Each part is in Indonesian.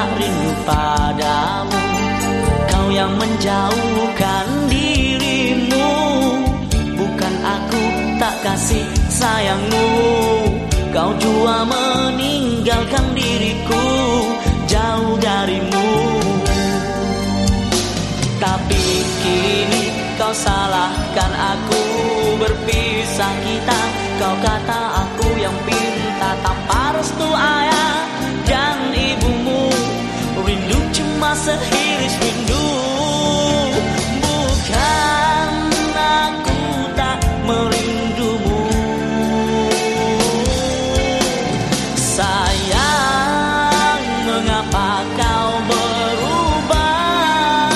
tak rindu padamu. Kau yang menjauhkan dirimu, bukan aku tak kasih sayangmu. Kau jua meninggalkan diriku jauh darimu. Tapi kini kau salahkan aku, berpisah kita. Kau kata aku yang pinta tanpa restu ayah dan ibumu. Rindu cuma sehiris rindu, bukan aku tak merindumu. Sayang, mengapa kau berubah?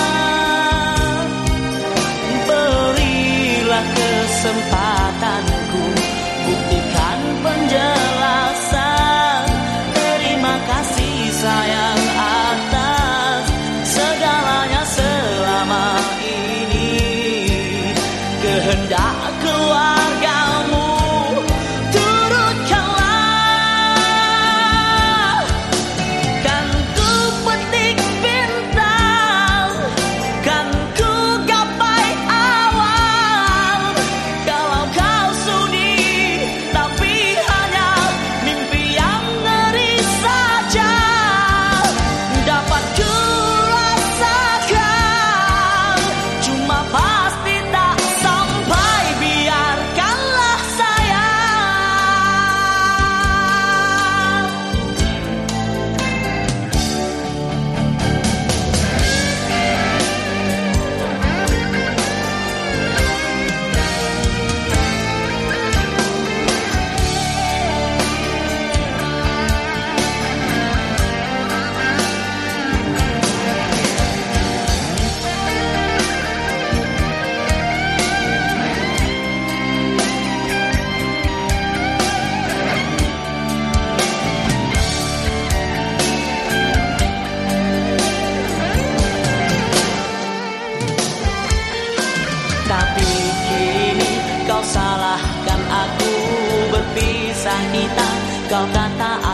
Berilah kesempatanku, buktikan penjelasan. Terima kasih sayang atas segalanya selama ini. Kehendak keluargamu turutkanlah. Kan ku petik bintang, kan ku gapai awal. Kalau kau sudi, tapi hanya mimpi yang ngeri saja. Dapat ku rasakan, cuma pasti tak sampai. Biarkanlah sayang. Tapi kini kau salahkan aku, berpisah kita. Kau kata